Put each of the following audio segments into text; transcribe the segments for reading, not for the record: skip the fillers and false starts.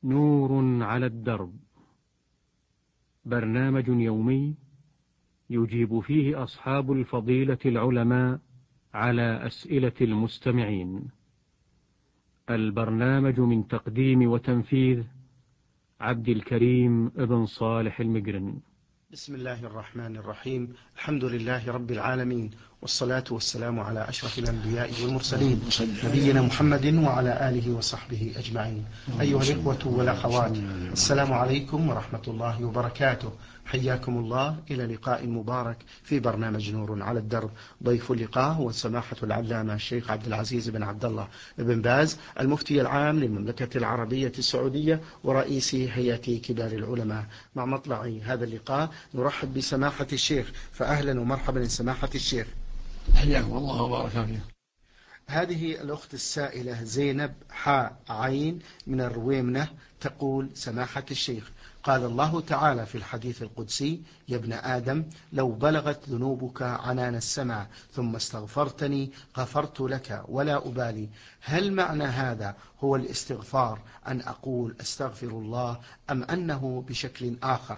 نور على الدرب، برنامج يومي يجيب فيه أصحاب الفضيلة العلماء على أسئلة المستمعين. البرنامج من تقديم وتنفيذ عبد الكريم بن صالح المقرن. بسم الله الرحمن الرحيم. الحمد لله رب العالمين، والصلاة والسلام على أشرف الأنبياء والمرسلين نبينا محمد وعلى آله وصحبه أجمعين. أيها الإخوة والأخوات، السلام عليكم ورحمة الله وبركاته. حياكم الله إلى لقاء مبارك في برنامج نور على الدرب. ضيف اللقاء هو سماحة العلامة الشيخ عبد العزيز بن عبد الله بن باز، المفتي العام للمملكة العربية السعودية ورئيس هيئة كبار العلماء. مع مطلع هذا اللقاء نرحب بسماحة الشيخ، فأهلا ومرحبا سماحة الشيخ. حياكم الله وبارك فيكم. هذه الأخت السائلة زينب عين من الرويمنة تقول: سماحة الشيخ، قال الله تعالى في الحديث القدسي: يا ابن آدم لو بلغت ذنوبك عنان السماء ثم استغفرتني غفرت لك ولا أبالي. هل معنى هذا هو الاستغفار أن أقول أستغفر الله، أم أنه بشكل آخر؟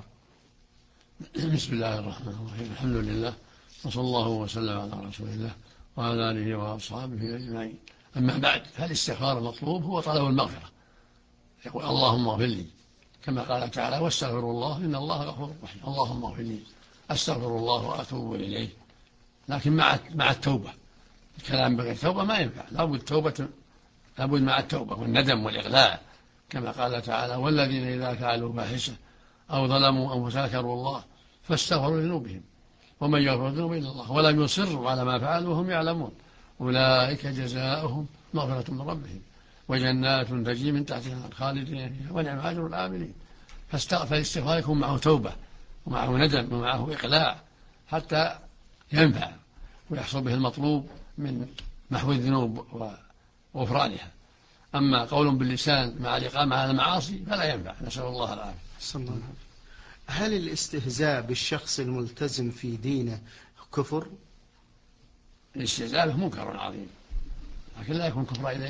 بسم الله الرحمن الرحيم. الحمد لله، وصلى الله وسلم على رسول الله وعلى آله وأصحابه أجمعين. أما بعد، فالاستغفار المطلوب هو طلب المغفرة. يقول اللهم اغفر لي، كما قال تعالى: واستغفروا الله إن الله غفور رحيم. اللهم اغفر لي، أستغفر الله وأتوب إليه. لكن مع التوبة. الكلام بغير توبة ما ينفع، لابد مع التوبة والندم والإقلاع، كما قال تعالى: والذين إذا فعلوا فاحشة أو ظلموا أنفسهم ذكروا الله فاستغفروا لذنوبهم ومن يغفر الذنوب إلا الله ولم يصروا على ما فعلوا وهم يعلمون أولئك جزاؤهم مغفرة من ربهم وجنات تجري من تحتها خالدين فيها ونعم أجر العاملين. فالاستغفار يكون معه توبة ومعه ندم ومعه إقلاع حتى ينفع ويحصل به المطلوب من محو الذنوب وغفرانها. أما قول باللسان مع الإقامة على المعاصي فلا ينفع، نسأل الله العافية. هل الاستهزاء بالشخص الملتزم في دينه كفر؟ الاستهزاء منكر عظيم، لكن لا يكون كفر إذا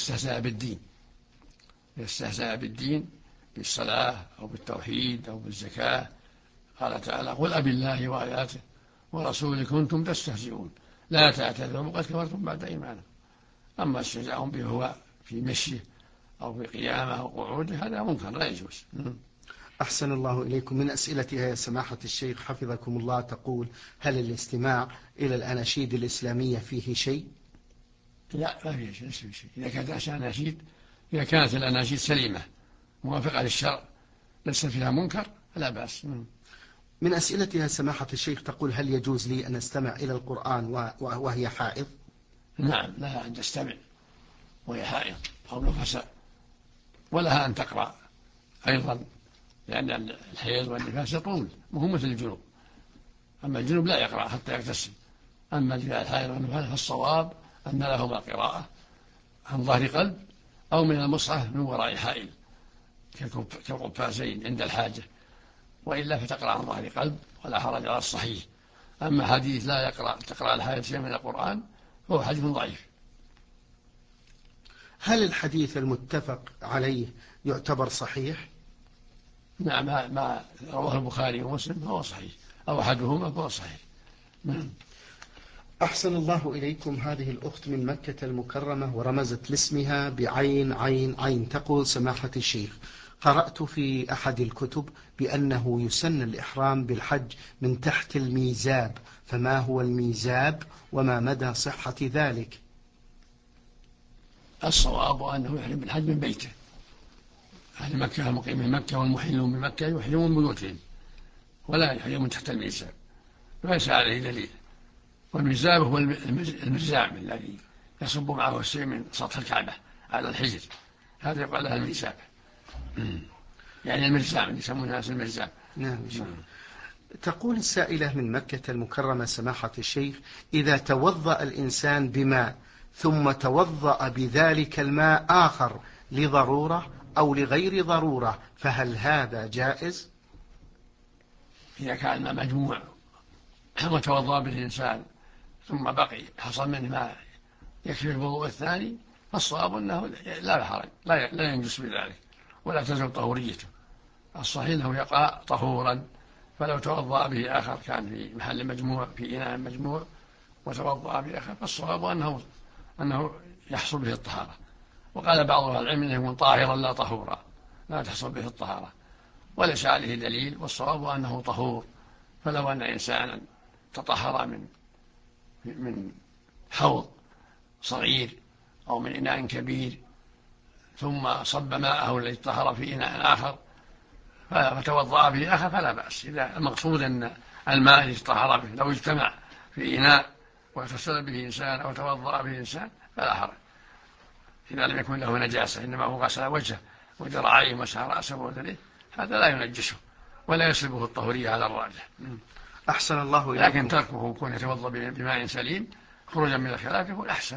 يستهزأ بالدين بالصلاة أو بالتوحيد أو بالزكاة. قال تعالى: قل أبالله وآياته ورسوله كنتم تستهزئون لا تعتذروا قد كفرتم بعد إيمانكم. أما استهزاء به هو في مشيه أو في قيامه أو قعوده هذا منكر لا يجوز. أحسن الله إليكم. من أسئلتها يا سماحة الشيخ حفظكم الله تقول: هل الاستماع إلى الأناشيد الإسلامية فيه شيء؟ لا، ما فيه شيء. إذا كانت الأناشيد سليمة موافقة للشرع ليس فيها منكر فلا بأس. من أسئلتها سماحة الشيخ تقول: هل يجوز لي أن أستمع إلى القرآن وهي حائض؟ نعم، لها أن تستمع وهي حائض أو نفساء، ولها أن تقرأ أيضا، لأن الحيض والنفاس يطول وهو مثل الجنوب. أما الجنوب لا يقرأ حتى يغتسل. أما الحيض والنفاس فالصواب أن لهما القراءة عن ظهر قلب أو من المصحف من وراء حائل كالقفازين عند الحاجة، وإلا فتقرأ عن ظهر قلب ولا حرج على الصحيح. أما حديث لا تقرأ الحائض شيئا من القرآن فهو حديث ضعيف. هل الحديث المتفق عليه يعتبر صحيح؟ نعم، ما رواه البخاري ومسلم فهو صحيح، أو أحدهما فهو صحيح. أحسن الله إليكم. هذه الأخت من مكة المكرمة ورمزت لاسمها بعين عين عين تقول: سماحة الشيخ، قرأت في أحد الكتب بأنه يسن الإحرام بالحج من تحت الميزاب، فما هو الميزاب وما مدى صحة ذلك؟ الصواب أنه يحرم بالحج من بيته. أهل مكة المقيمين مكة والمحلون بمكة يحرمون من بيوتهم ولا يحرمون تحت الميزاب، ليس عليه دليل. والميزاب هو المرزام الذي يصب معه الشيء من سطح الكعبة على الحجر، هذا يقال له الميزاب. يعني المرزام اللي يسمونه الناس المرزام. نعم. تقول السائلة من مكة المكرمة: سماحة الشيخ، إذا توضأ الإنسان بماء ثم توضأ بذلك الماء آخر لضرورة أو لغير ضرورة، فهل هذا جائز؟ إذا كان الماء مجموع وتوضأ به الإنسان ثم بقي حصل منه ما يكفي الوضوء الثاني، فالصواب أنه لا حرج، لا ينجس بذلك، ولا تزول طهوريته. الصحيح أنه يقع طهورا، فلو توضأ به آخر كان في محل مجموع في إناء مجموع وتوضأ به آخر، فالصواب أنه يحصل به الطهارة. وقال بعض أهل العلم أنه يكون طاهرا لا طهورا، لا تحصل به الطهارة، وليس عليه دليل، والصواب أنه طهور. فلو أن إنسانا تطهر من حوض صغير أو من إناء كبير ثم صب ماءه الذي طهر في إناء آخر فتوضأ به آخر فلا بأس، إذا المقصود أن الماء الذي طهر به لو اجتمع في إناء واغتسل به إنسان أو توضأ به إنسان فلا حرج، إذا لم يكن له نجاسة، إنما هو غسل وجهه وذراعيه ومسح رأسه وذريه، هذا لا ينجسه ولا يسلبه الطهورية على الراجح. أحسن الله إليكم. لكن تركه كون يتوضأ بماء سليم خروجا من الخلاف يكون أحسن،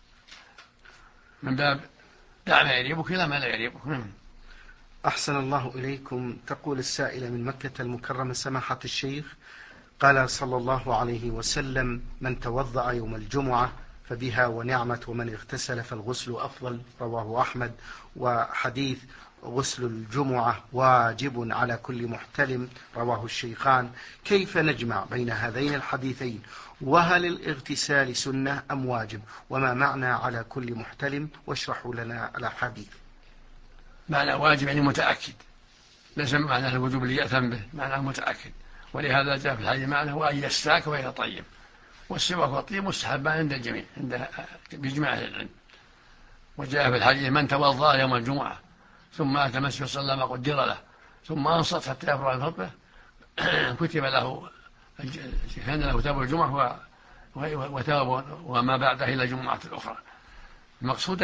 من باب دع ما يريبك إلى ما لا يريبك. أحسن الله إليكم. تقول السائلة من مكة المكرمة: سماحة الشيخ، قال صلى الله عليه وسلم: من توضأ يوم الجمعة فبها ونعمت، ومن اغتسل فالغسل أفضل، رواه أحمد. وحديث غسل الجمعة واجب على كل محتلم، رواه الشيخان. كيف نجمع بين هذين الحديثين؟ وهل الاغتسال سنة أم واجب؟ وما معنى على كل محتلم؟ واشرحوا لنا الأحاديث. معنى واجب يعني متأكد، ليس معنى الوجوب اللي يأثم به، معنى متأكد. ولهذا جاء في الحديث معنى هو أن يستاك ويتطيب، والسواك والطيب مستحبان عند الجميع بإجماع أهل العلم. وجاء في الحديث: من توضأ يوم الجمعة ثم أتى مسجد صلى ما قدر له ثم أنصت حتى يفرغ من خطبه كتب له كان له ثواب الجمعة وثواب وما بعده إلى جمعة الأخرى. المقصود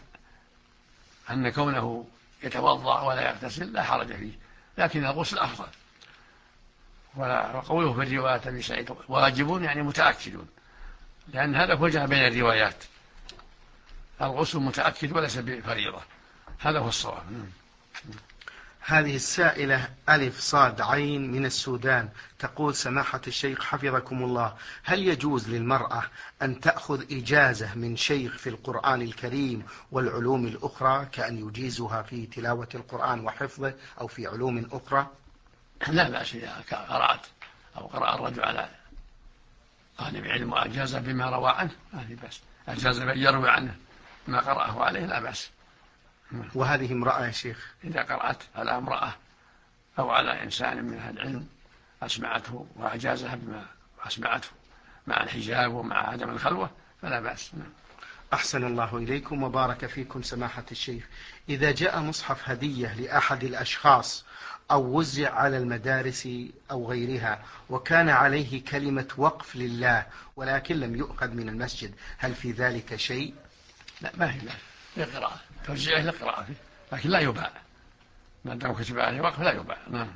أن كونه يتوضأ ولا يغتسل لا حرج فيه، لكن الغسل أفضل. وقوله في الرواية أبي سعيد واجب يعني متأكدون، لأن هذا وجه بين الروايات، الغسل متأكد وليس بفريضة، هذا هو الصواب. هذه السائلة ألف صاد عين من السودان تقول: سماحة الشيخ حفظكم الله، هل يجوز للمرأة أن تأخذ إجازة من شيخ في القرآن الكريم والعلوم الأخرى، كأن يجيزها في تلاوة القرآن وحفظه أو في علوم أخرى؟ لا بأس إذا قرأت أو قرأ الرجل على طالب علم وأجاز بما روى عنه ما في بأس، أجاز بأن يروي عنه ما قرأه عليه لا بأس. وهذه امرأة يا شيخ؟ إذا قرأت على امرأة أو على إنسان من أهل العلم أسمعته وأجازها بما أسمعته مع الحجاب ومع عدم الخلوة فلا بأس. أحسن الله إليكم وبارك فيكم سماحة الشيخ. إذا جاء مصحف هدية لأحد الأشخاص أو وزع على المدارس أو غيرها وكان عليه كلمة وقف لله ولكن لم يؤخذ من المسجد، هل في ذلك شيء؟ لا ما في لقراءة، توزيعه لقراءة فيه، لكن لا يباع ما دام كتب عليه وقف لا يباع. نعم.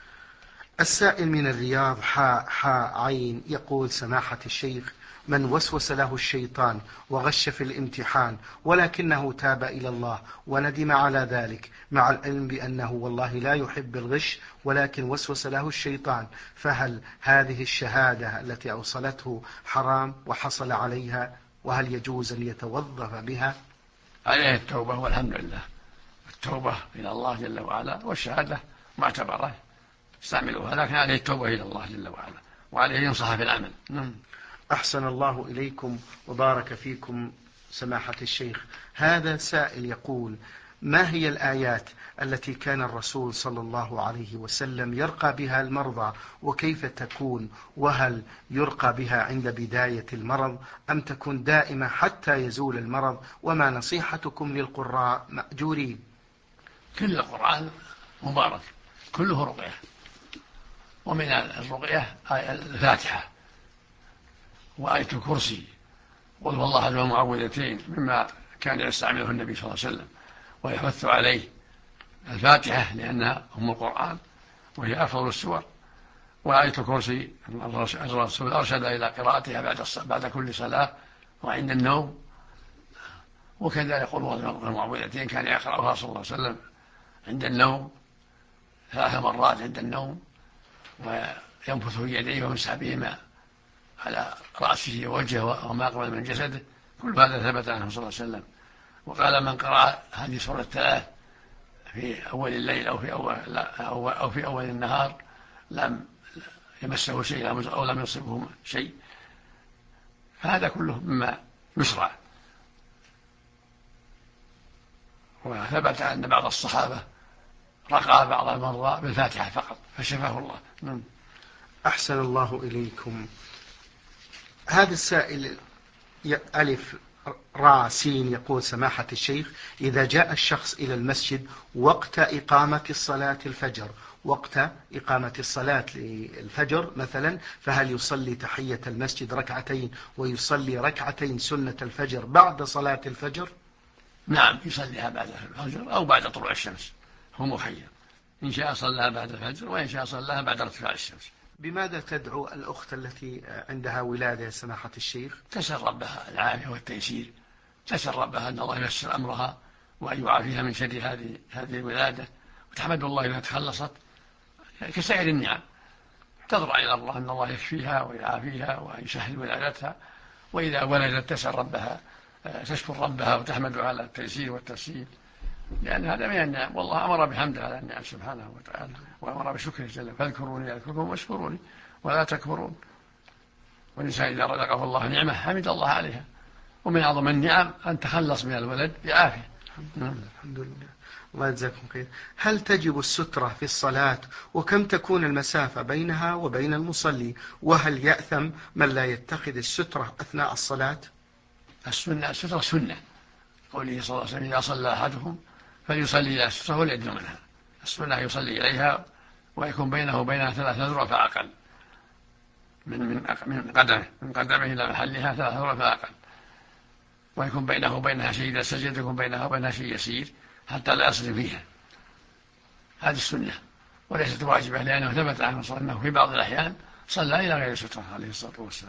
السائل من الرياض حاء عين يقول: سماحة الشيخ، من وسوس له الشيطان وغش في الامتحان ولكنه تاب إلى الله وندم على ذلك مع العلم بأنه والله لا يحب الغش ولكن وسوس له الشيطان، فهل هذه الشهادة التي أوصلته حرام وحصل عليها؟ وهل يجوز أن يتوظف بها؟ عليه التوبة والحمد لله، التوبة إلى الله جل وعلا، والشهادة معتبرة استعملوها، لكن عليه التوبة إلى الله جل وعلا وعليه ينصح في العمل. أحسن الله إليكم وبارك فيكم سماحة الشيخ. هذا سائل يقول: ما هي الآيات التي كان الرسول صلى الله عليه وسلم يرقى بها المرضى، وكيف تكون؟ وهل يرقى بها عند بداية المرض أم تكون دائمة حتى يزول المرض؟ وما نصيحتكم للقراء مأجورين؟ كل القرآن مبارك كله رقية، ومن الرقية الفاتحة وآية الكرسي قل هو الله أحد والمعوذتين، مما كان يستعمله النبي صلى الله عليه وسلم ويحث عليه. الفاتحة لأنها أم القرآن وهي أفضل السور، وآية الكرسي الرسول أرشد إلى قراءتها بعد كل صلاة وعند النوم، وكذلك يقول هو المعوذتين كان يقرأها صلى الله عليه وسلم عند النوم 3 مرات عند النوم، وينفث في يديه ويمسح بهما على رأسه ووجهه وما أقبل من جسده، كل هذا ثبت عنه صلى الله عليه وسلم. وقال: من قرأ هذه سورة 3 في أول الليل أو في أول النهار لم يمسه شيء أو لم يصبه شيء، فهذا كله مما يشرع. وثبت أن بعض الصحابة رقى بعض المرضى بالفاتحة فقط فشفاه الله. أحسن الله إليكم. هذا السائل ألف را سين يقول: سماحة الشيخ، إذا جاء الشخص إلى المسجد وقت إقامة الصلاة الفجر، وقت إقامة الصلاة الفجر مثلا، فهل يصلي تحية المسجد ركعتين ويصلي ركعتين سنة الفجر بعد صلاة الفجر؟ نعم، يصليها بعد الفجر أو بعد طلوع الشمس، هو مخير، إن شاء صلىها بعد الفجر وإن شاء صلىها بعد ارتفاع الشمس. بماذا تدعو الأخت التي عندها ولادة يا سماحة الشيخ؟ تسأل ربها العافية والتيسير، تسأل ربها أن الله ييسر أمرها وأن يعافيها من شر هذه الولادة، وتحمد الله إذا تخلصت كسائر النعم، تضرع إلى الله أن الله يكفيها ويعافيها وأن يسهل ولادتها. وإذا ولدت تسأل ربها، تشكر ربها وتحمد على التيسير والتسهيل، لأن هذا من النعم، والله أمر بحمده على النعم سبحانه وتعالى، وأمر بشكره جل: فاذكروني أذكركم واشكروني ولا تكفرون. والإنسان إذا رزقه الله نعمة حمد الله عليها، ومن أعظم النعم أن تخلص من الولد بعافية. الحمد لله. الله يجزاكم خير. هل تجب السترة في الصلاة؟ وكم تكون المسافة بينها وبين المصلي؟ وهل يأثم من لا يتخذ السترة أثناء الصلاة؟ السترة سنة، قوله صلى الله عليه وسلم: إذا صلى أحدكم فليصلي إلى السترة وليدنو منها. السنة يصلي إليها ويكون بينه وبينها 3 ذرع فأقل، من قدمه إلى محلها 3 ذرع فأقل، ويكون بينه وبينها شيء، إذا سجد يكون بينها وبينها شيء يسير حتى لا يصل فيها. هذه السنة وليست واجبة، لأنه ثبت عنه صلى الله عليه وسلم في بعض الأحيان صلى إلى غير سترة عليه الصلاة والسلام.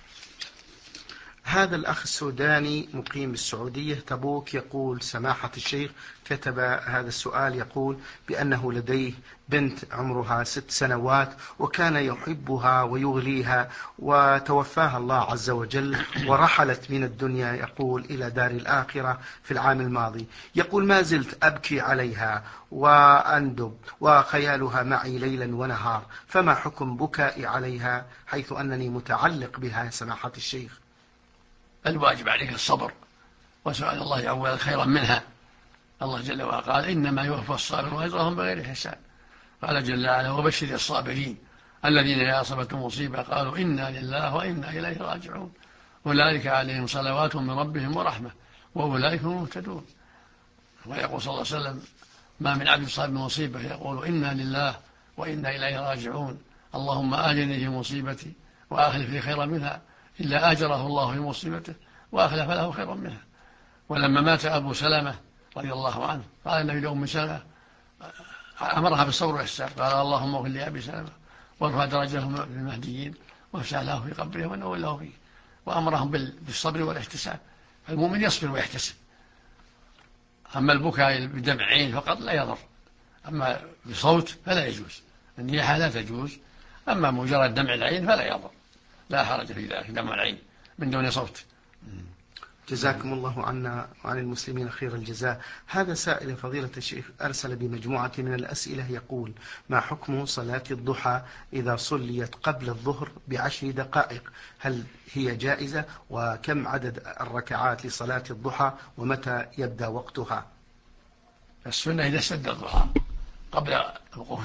هذا الأخ السوداني مقيم بالسعودية تبوك يقول: سماحة الشيخ، كتب هذا السؤال يقول بأنه لديه بنت عمرها 6 سنوات وكان يحبها ويغليها، وتوفاها الله عز وجل ورحلت من الدنيا يقول إلى دار الآخرة في العام الماضي. يقول: ما زلت أبكي عليها وأندب وخيالها معي ليلا ونهار، فما حكم بكائي عليها حيث أنني متعلق بها يا سماحة الشيخ؟ الواجب عليك الصبر وسؤال الله يعوض خيرا منها. الله جل وعلا قال: إنما يوفى الصابرون أجرهم بغير حساب. قال جل وعلا: وبشر الصابرين الذين إذا أصابتهم مصيبة قالوا إنا لله وإنا إليه راجعون أولئك عليهم صلوات من ربهم ورحمة وأولئك هم المهتدون. ويقول صلى الله عليه وسلم: ما من عبد صاب بمصيبة يقول إنا لله وإنا إليه راجعون اللهم آجرني في مصيبتي وأخلف لي خيرا منها إلا آجره الله في مصيبته وأخلف له خيرا منها. ولما مات أبو سلمة رضي الله عنه قال النبي لأم سلمة، أمرها بالصبر والإحسان، قال: اللهم اغفر لأبي سلمة وارفع درجته في المهديين وافسح له في قبره ونور له فيه. وأمرهم بالصبر والاحتساب، فالمؤمن يصبر ويحتسب. أما البكاء بدمع عين فقط لا يضر، أما بصوت فلا يجوز، النياحة لا تجوز، أما مجرد دمع العين فلا يضر، لا حرج في ذلك، دمع العين من دون صوت. جزاكم الله عنا وعن المسلمين خير الجزاء. هذا سائل فضيلة الشيخ أرسل بمجموعة من الأسئلة يقول: ما حكم صلاة الضحى إذا صليت قبل الظهر ب10 دقائق؟ هل هي جائزة؟ وكم عدد الركعات لصلاة الضحى؟ ومتى يبدأ وقتها؟ السنة إذا اشتد الضحى قبل وقوف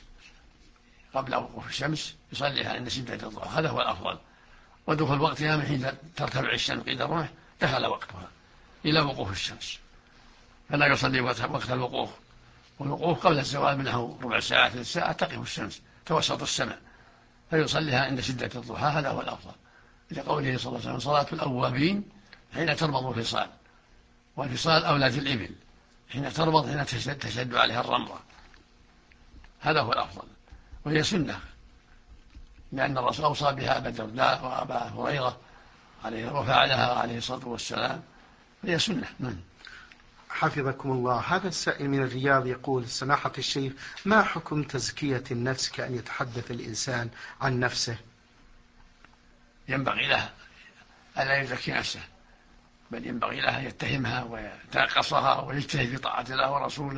الشمس يصليها عند شدة الضحى، هذا هو الأفضل. ودخول وقتها من حين ترتفع الشمس قيد الرمح دخل وقتها إلى وقوف الشمس، فلا يصلي وقت الوقوف، والوقوف قبل الزوال منه ربع ساعة 3 ساعات تقف الشمس توسط السماء، فيصليها عند شدة الضحى، هذا هو الأفضل، لقوله صلى الله عليه وسلم: صلاة الأوابين حين ترمض الفصال، والفصال أولاد الإبل، حين ترمض حين تشد عليها الرمضة، هذا هو الأفضل. وهي سنة، لأن الرسول أوصى بها أبا الدرداء وأبا هريرة وفعلها عليه الصلاة والسلام، فهي سنة. حفظكم الله. هذا السائل من الرياض يقول: سماحة الشيخ، ما حكم تزكية النفس كأن يتحدث الإنسان عن نفسه؟ ينبغي له ألا يزكي نفسه، بل ينبغي له أن يتهمها ويتنقصها ويجتهد في طاعة الله ورسوله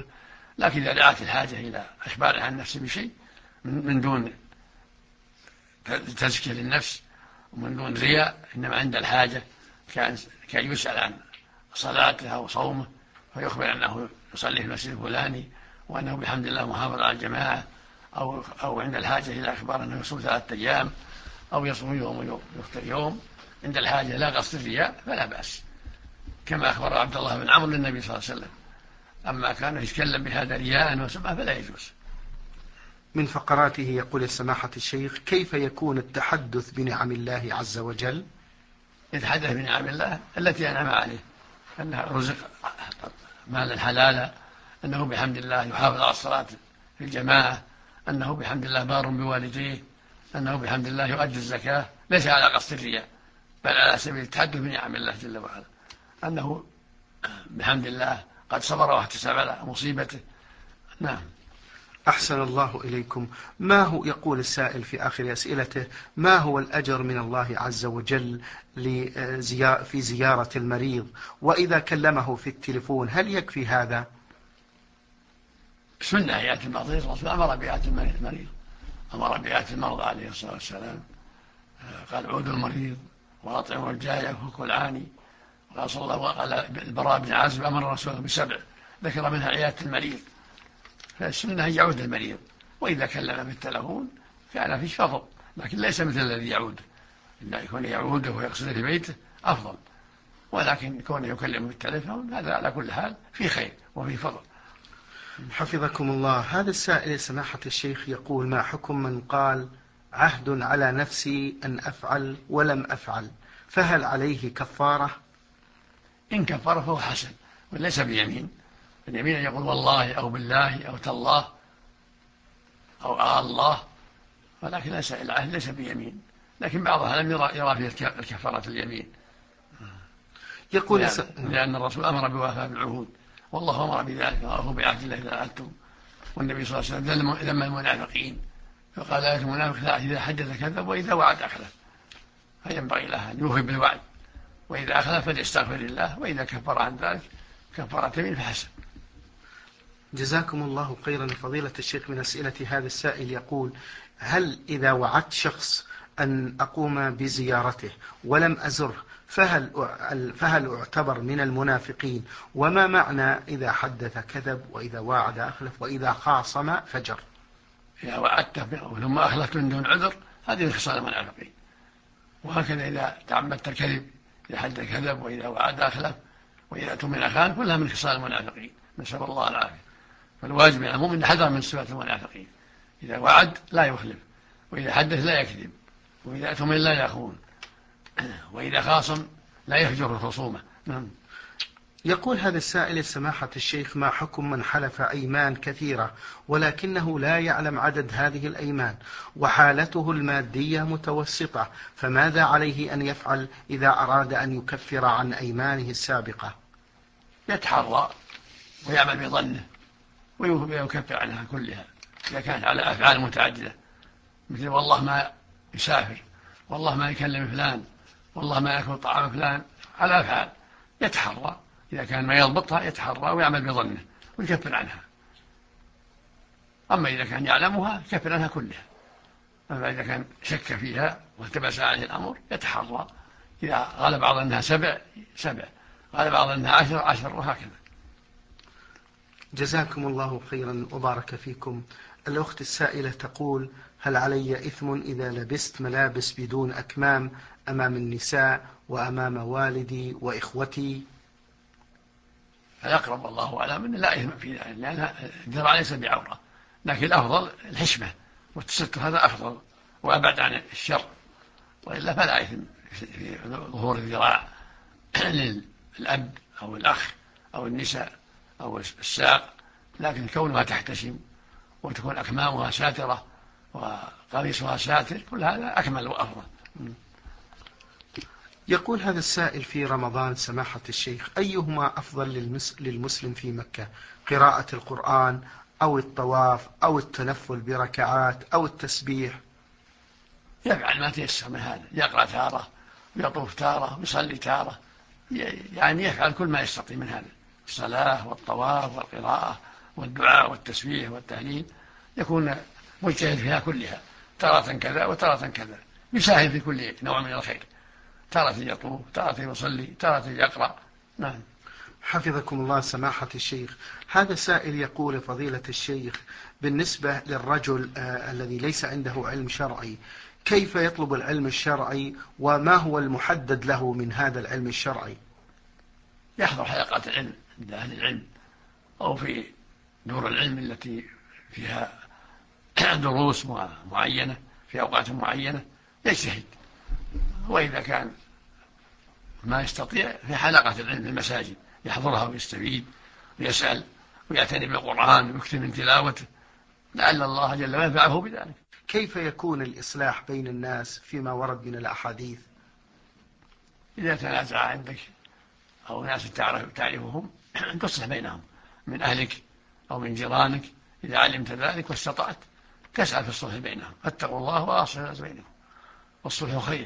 لكن إذا دعت الحاجة إلى إخباره عن نفسه بشيء من دون تزكية للنفس ومن دون رياء، إنما عند الحاجة كان يسأل عن صلاته أو صومه فيخبر أنه يصلي في المسجد الفلاني وأنه بحمد الله محافظ على الجماعة، أو عند الحاجة إلى إخبار أنه يصوم 3 أيام أو يصوم يوم ويفطر يوم، عند الحاجة لا قصد الرياء فلا بأس، كما أخبر عبد الله بن عمرو للنبي صلى الله عليه وسلم. أما كان يتكلم بهذا رياء وسمعة فلا يجوز. من فقراته يقول سماحة الشيخ: كيف يكون التحدث بنعم الله عز وجل؟ يتحدث بنعم الله التي أنعم عليه، أنه رزق مالا حلالا، أنه بحمد الله يحافظ على الصلاة في الجماعة، أنه بحمد الله بار بوالديه، أنه بحمد الله يؤدي الزكاة، ليس على قصد الرياء بل على سبيل التحدث بنعم الله جل وعلا، أنه بحمد الله قد صبر واحتسب على مصيبته. نعم. أحسن الله إليكم. ما هو، يقول السائل في آخر أسئلته: ما هو الأجر من الله عز وجل في زيارة المريض؟ وإذا كلمه في التلفون هل يكفي هذا؟ سنة يأتي المريض، الرسول أمر بيات المريض، أمر بيات المرضى عليه الصلاة والسلام، قال: عودوا المريض وأطعموا الجائع وفكوا العاني. وقال صلى الله عليه وسلم: البراء بن عازب أمر الرسول ب7 ذكر منها عيادة المريض، فالسنة أن يعود المريض، وإذا كلم بالتلفون كان فيه فضل، لكن ليس مثل الذي يعوده، إلا يكون يعوده ويقصده في بيته أفضل، ولكن كونه يكلم بالتلفون هذا على كل حال في خير وفي فضل. حفظكم الله. هذا السائل سماحة الشيخ يقول: ما حكم من قال عهد على نفسي أن أفعل ولم أفعل، فهل عليه كفارة؟ إن كفر فهو حسن وليس بيمين، اليمين أن يقول والله أو بالله أو تالله أو الله، ولكن العهد ليس بيمين، لكن بعضها لم يرى فيه الكفارة اليمين، يقول لأن الرسول أمر بوفاء العهود، والله أمر بذلك: وأوفوا بعهد الله إذا عهدتم. والنبي صلى الله عليه وسلم ذم المنافقين فقال: آية المنافق إذا حدث كذب وإذا وعد أخلف، فينبغي له أن يوفي بالوعد، وإذا أخلف فليستغفر الله، وإذا كفر عن ذلك كفارة يمين فحسن. جزاكم الله خيرا فضيلة الشيخ. من أسئلة هذا السائل يقول: هل إذا وعدت شخص أن أقوم بزيارته ولم أزره فهل أعتبر من المنافقين؟ وما معنى إذا حدث كذب وإذا واعد أخلف وإذا خاصم فجر؟ إذا وعدت ثم أخلفت من دون عذر هذه من خصال المنافقين، وهكذا إذا تعمدت الكذب، إذا حدث كذب وإذا وعد أخلف وإذا أتمنى خان، كلها من خصال المنافقين، نسأل الله العافية. فالواجب على المؤمن حذر من صفات المنافقين: إذا وعد لا يخلف، وإذا حدث لا يكذب، وإذا أتمنى لا يخون، وإذا خاصم لا يفجر الخصومة. يقول هذا السائل سماحة الشيخ: ما حكم من حلف أيمان كثيرة ولكنه لا يعلم عدد هذه الأيمان وحالته المادية متوسطة، فماذا عليه أن يفعل إذا أراد أن يكفر عن أيمانه السابقة؟ يتحرى ويعمل بظنه ويكفر عنها كلها إذا كانت على أفعال متعددة، مثل والله ما يسافر، والله ما يكلم فلان، والله ما يأكل طعام فلان، على أفعال يتحرى، إذا كان ما يضبطها يتحرى ويعمل بظنه ويكفر عنها. أما إذا كان يعلمها يكفر عنها كلها. أما إذا كان شك فيها والتبس عليه الأمر يتحرى، إذا غلب بعض أنها 7 غلب بعض أنها 10 وهكذا. جزاكم الله خيرا وبارك فيكم. الأخت السائلة تقول: هل علي إثم إذا لبست ملابس بدون أكمام أمام النساء وأمام والدي وإخوتي؟ فيقرب الله أعلم أن لا إثم في ذلك، لأن الذراع ليس بعورة، لكن الأفضل الحشمة والتستر، هذا أفضل وأبعد عن الشر، وإلا فلا إثم في ظهور الذراع للأب أو الأخ أو النساء أو الساق، لكن كونها تحتشم وتكون أكمامها ساترة وقميصها ساتر، كل هذا أكمل وأفضل. يقول هذا السائل: في رمضان سماحة الشيخ أيهما أفضل للمسلم في مكة، قراءة القرآن أو الطواف أو التنفل بركعات أو التسبيح؟ يفعل ما تيسر من هذا، يقرأ تارة ويطوف تارة ويصلي تارة، يعني يفعل كل ما يستطيع من هذا، الصلاة والطواف والقراءة والدعاء والتسبيح والتهليل يكون مجتهد فيها كلها، تارة كذا وتارة كذا، يساهم في كل نوع من الخير، تارة يطوف، تارة يصلي، تارة يقرأ. نعم. حفظكم الله سماحة الشيخ، هذا سائل يقول: فضيلة الشيخ، بالنسبة للرجل الذي ليس عنده علم شرعي، كيف يطلب العلم الشرعي وما هو المحدد له من هذا العلم الشرعي؟ يحضر حلقات العلم عند أهل العلم أو في دور العلم التي فيها دروس معينة في أوقات معينة يجتهد، وإذا كان ما يستطيع في حلقة العلم في المساجد يحضرها ويستفيد ويسأل ويعتني بالقرآن ويكثر من تلاوته لعل الله جل وعلا ينفعه بذلك. كيف يكون الإصلاح بين الناس فيما ورد من الأحاديث؟ إذا تنازع عندك أو ناس تعرفهم تصلح بينهم من أهلك أو من جيرانك، إذا علمت ذلك واستطعت تسعى في الصلح بينهم، فاتقوا الله وأصلحوا الناس بينهم والصلح خير.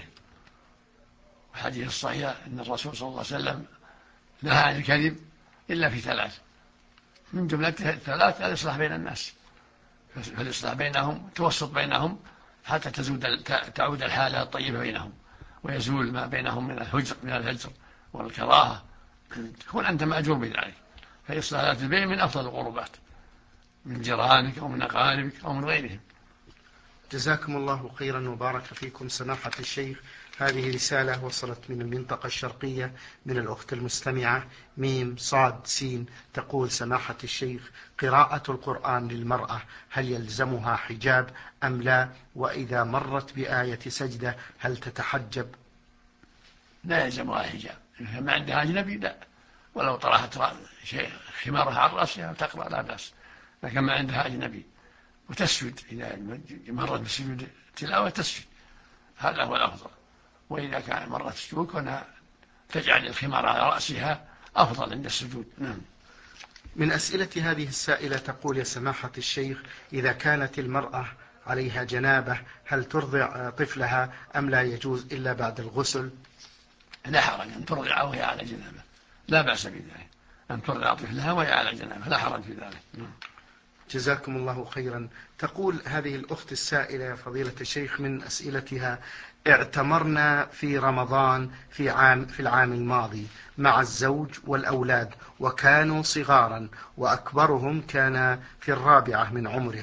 الحديث الصحيح أن الرسول صلى الله عليه وسلم نهى عن الكذب إلا في ثلاث، من جملتها الثلاث الإصلاح بين الناس، فالإصلاح بينهم توسط بينهم حتى تعود الحالة الطيبة بينهم ويزول ما بينهم من الهجر والكراهة، تكون أنت مأجور بذلك. فإصلاح ذات البين من أفضل القربات من جيرانك أو من أقاربك أو من غيرهم. جزاكم الله خيرا وبارك فيكم سماحة الشيخ. هذه رسالة وصلت من المنطقة الشرقية من الأخت المستمعة ميم صاد سين، تقول: سماحة الشيخ، قراءة القرآن للمرأة هل يلزمها حجاب أم لا؟ وإذا مرت بآية سجدة هل تتحجب؟ لا يلزمها حجاب، إذا ما عندها أجنبي لا، ولو طرحت شيء خمارها على رأسها تقرأ لا بأس، لكن ما عندها أجنبي وتسجد، إذا مرت بسجود تلاوة تسجد، هذا هو الأفضل. وإذا كان مرت السجود كونها تجعل الخمار على رأسها أفضل عند السجود. نعم. من أسئلة هذه السائلة تقول: يا سماحة الشيخ، إذا كانت المرأة عليها جنابة هل ترضع طفلها أم لا يجوز إلا بعد الغسل؟ لا حرج أن ترضع وهي على جنابة، لا بأس بذلك، أن ترضع طفلها وهي على جنابة لا حرج في ذلك. جزاكم الله خيرا. تقول هذه الأخت السائلة: يا فضيلة الشيخ، من أسئلتها: اعتمرنا في رمضان في العام الماضي مع الزوج والأولاد، وكانوا صغارا، وأكبرهم كان في 4 من عمره،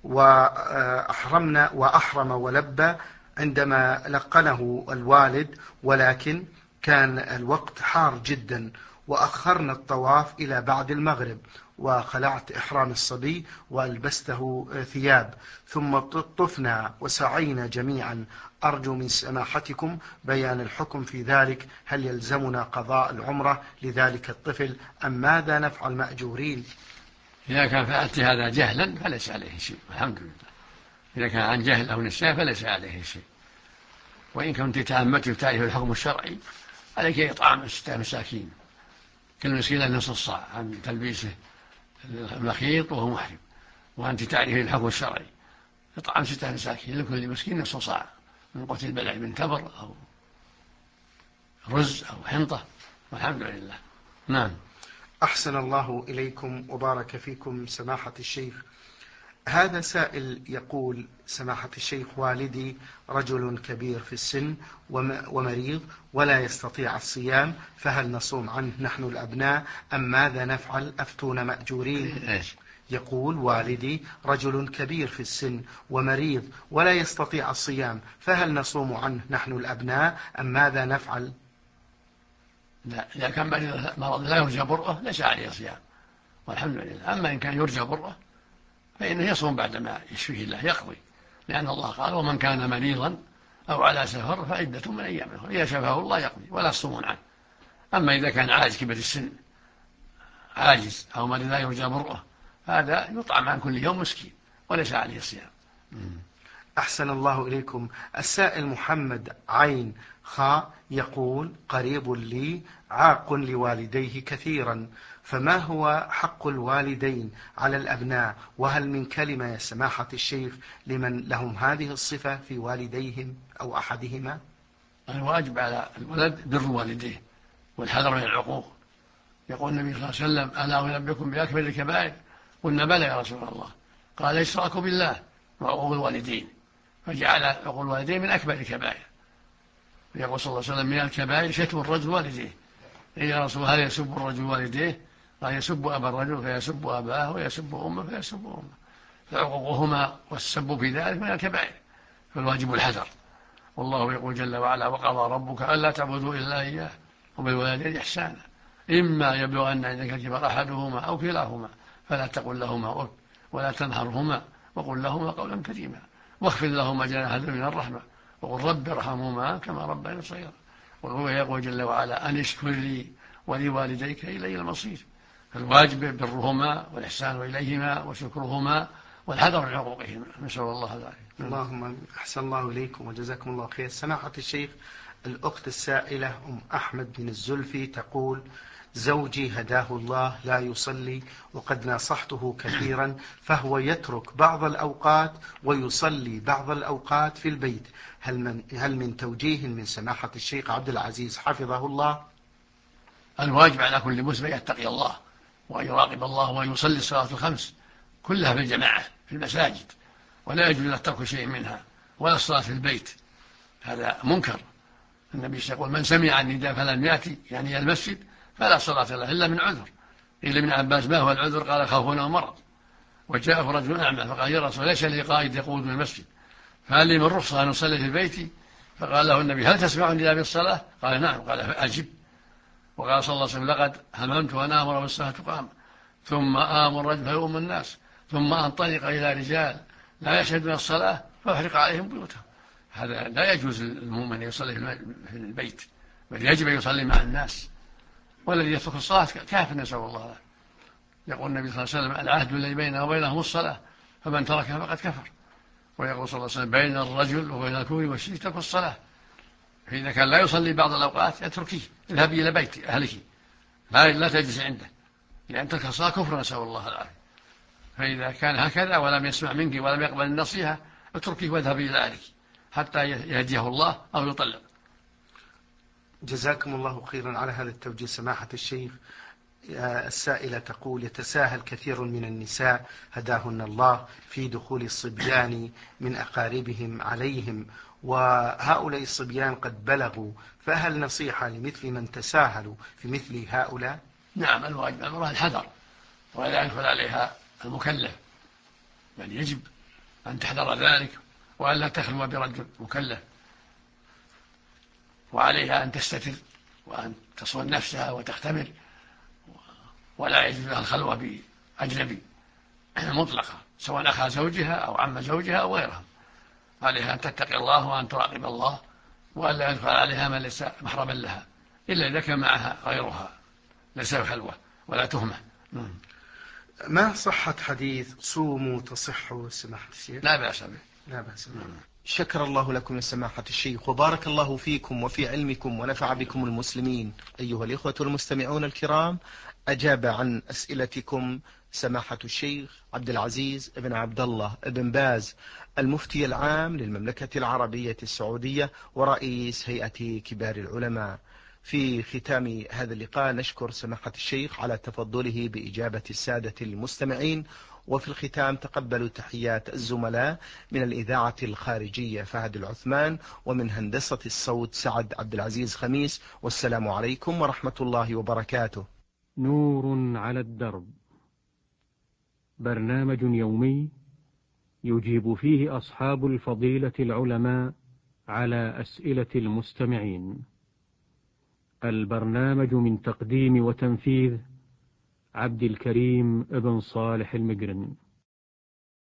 وأحرم ولبى عندما لقنه الوالد، ولكن كان الوقت حار جدا، وأخرنا الطواف إلى بعد المغرب، وخلعت إحرام الصبي وألبسته ثياب، ثم طفنا وسعينا جميعا. أرجو من سماحتكم بيان الحكم في ذلك، هل يلزمنا قضاء العمرة لذلك الطفل أم ماذا نفعل مأجورين؟ إذا كان فعلت هذا جهلا فليس عليه شيء، الحمد لله. إذا كان عن جهل أو نسيان فليس عليه شيء. وإن كنت تأملت تعرف الحكم الشرعي عليك إطعام 6 مساكين، كل مسكين نصف صاع عن تلبيسه المخيط وهو محرم، وأنت تعرف الحكم الشرعي إطعام 6 مساكين لكل مسكين نصف صاع من قوت البلع من تمر أو رز أو حنطة، والحمد لله. نعم. أحسن الله إليكم وبارك فيكم سماحة الشيخ. هذا سائل يقول: سماحة الشيخ، والدي رجل كبير في السن ومريض ولا يستطيع الصيام، فهل نصوم عنه نحن الأبناء أم ماذا نفعل؟ أفتون مأجورين. يقول: والدي رجل كبير في السن ومريض ولا يستطيع الصيام، فهل نصوم عنه نحن الأبناء أم ماذا نفعل؟ لا، إذا كان مرض لا يرجى برؤه ليس عليه صيام والحمد لله. أما إن كان يرجى برؤه فإنه يصوم بعدما يشفيه الله يقضي، لأن الله قال: ومن كان مريضا أو على سفر فعدة من أيام أخرى، إذا شفاه الله يقضي ولا يصومون عنه. أما إذا كان عاجز كبر السن عاجز أو مريض لا يرجى برؤه هذا يطعم عن كل يوم مسكين وليس عليه صيام. أحسن الله إليكم. السائل محمد عين خاء يقول: قريب لي عاق لوالديه كثيرا، فما هو حق الوالدين على الأبناء؟ وهل من كلمة يا سماحة الشيخ لمن لهم هذه الصفة في والديهم أو أحدهما؟ الواجب على الولد بر والديه والحذر من العقوق. يقول النبي صلى الله عليه وسلم: ألا أنبئكم بأكبر الكبائر؟ قلنا بلى يا رسول الله. قال إشراك بالله وعقوق الوالدين، فجعل عقوق الوالدين من أكبر الكبائر. يقول صلى الله عليه وسلم من الكبائر شتم الرجل والديه. قيل يا رسول هل يسب الرجل والديه؟ قال يسب أبا الرجل فيسب أباه، ويسب أمه فيسب أمه، فعقوقهما والسب في ذلك من الكبائر، فالواجب الحذر. والله يقول جل وعلا وقضى ربك ألا تعبدوا إلا إياه وبالوالدين إحسانا إما يبلغن عندك الكبر أحدهما أو كلاهما فلا تقل لهما أف ولا تنهرهما وقل لهما قولا كريما واخفض لهما جناح الذل من الرحمة وقل رب ارحمهما كما ربياني صغيرا. وهو يقول جل وعلا أن اشكر لي ولوالديك إلي المصير. فالواجب برهما والإحسان إليهما وشكرهما والحذر من عقوقهما. نسأل الله العافية. اللهم أحسن الله إليكم وجزاكم الله خير. سماحة الشيخ، الأخت السائلة أم أحمد بن الزلفي تقول: زوجي هداه الله لا يصلي وقد ناصحته كثيرا، فهو يترك بعض الأوقات ويصلي بعض الأوقات في البيت، هل من توجيه من سماحة الشيخ عبد العزيز حفظه الله؟ الواجب على كل مسلم يتقي الله وأن يراقب الله وأن يصلي الصلاة الخمس كلها في الجماعة في المساجد، ولا يجوز له ترك شيء منها ولا الصلاة في البيت، هذا منكر. النبي يقول من سمع النداء فلم يأتي يعني المسجد فلا صلاة له إلا من عذر. قيل ابن عباس ما هو العذر؟ قال خوفنا ومرض. وجاءه رجل أعمى فقال يا رسول ليس لي قائد يقود من المسجد فهل لي من رخصة أن أصلي في بيتي؟ فقال له النبي هل تسمع النداء بالصلاة؟ قال نعم. قال أجب. وقال صلى الله عليه وسلم لقد هممت أن آمر بالصلاة تقام ثم آمر رجل فيؤم الناس ثم أنطلق إلى رجال لا يشهدون الصلاة فأحرق عليهم بيوتهم. هذا لا يجوز للمؤمن يصلي في البيت، بل يجب أن يصلي مع الناس، والذي يترك الصلاة كافر نسأل الله. يقول النبي صلى الله عليه وسلم العهد الذي بيننا وبينهم الصلاة فمن تركها فقد كفر. ويقول صلى الله عليه وسلم بين الرجل وبين الكفر والشرك ترك الصلاة، فإذا كان لا يصلي بعض الأوقات اتركيه، اذهبي إلى بيت أهلك لا تجلس عنده، لأن ترك الصلاة كفر نسأل الله العافية. فإذا كان هكذا ولم يسمع منك ولم يقبل النصيحة اتركيه واذهبي إلى أهلك حتى يهديه الله أو يطلق. جزاكم الله خيرا على هذا التوجيه سماحة الشيخ. السائلة تقول يتساهل كثير من النساء هداهن الله في دخول الصبيان من أقاربهم عليهم، وهؤلاء الصبيان قد بلغوا، فهل نصيحة لمثل من تساهلوا في مثل هؤلاء؟ نعم، الواجب أمرها الحذر ولا يدخل عليها المكلف، بل يجب أن تحذر ذلك وأن لا تخلو برجل مكلف، وعليها أن تستتر وأن تصون نفسها وتختمر، ولا يجوز لها الخلوة بأجنبي مطلقة سواء أخا زوجها أو عم زوجها أو غيرها. عليها أن تتقي الله وأن تراقب الله وأن لا يدخل عليها من ليس محرما لها إلا إذا كان معها غيرها ليس خلوة ولا تهمة. ما صحة حديث صوموا تصحوا سماحة الشيخ؟ لا بأس به. لا بأس به. شكر الله لكم يا سماحة الشيخ وبارك الله فيكم وفي علمكم ونفع بكم المسلمين. أيها الإخوة المستمعون الكرام، أجاب عن أسئلتكم سماحة الشيخ عبد العزيز بن عبد الله بن باز المفتي العام للمملكة العربية السعودية ورئيس هيئة كبار العلماء. في ختام هذا اللقاء نشكر سماحة الشيخ على تفضله بإجابة السادة المستمعين، وفي الختام تقبلوا تحيات الزملاء من الإذاعة الخارجية فهد العثمان ومن هندسة الصوت سعد عبد العزيز خميس، والسلام عليكم ورحمة الله وبركاته. نور على الدرب، برنامج يومي يجيب فيه أصحاب الفضيلة العلماء على أسئلة المستمعين. البرنامج من تقديم وتنفيذ عبد الكريم ابن صالح المقرن.